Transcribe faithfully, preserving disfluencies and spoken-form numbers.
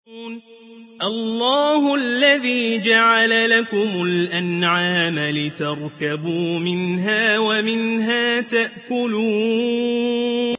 الله الذي جعل لكم الأنعام لتركبوا منها ومنها تأكلون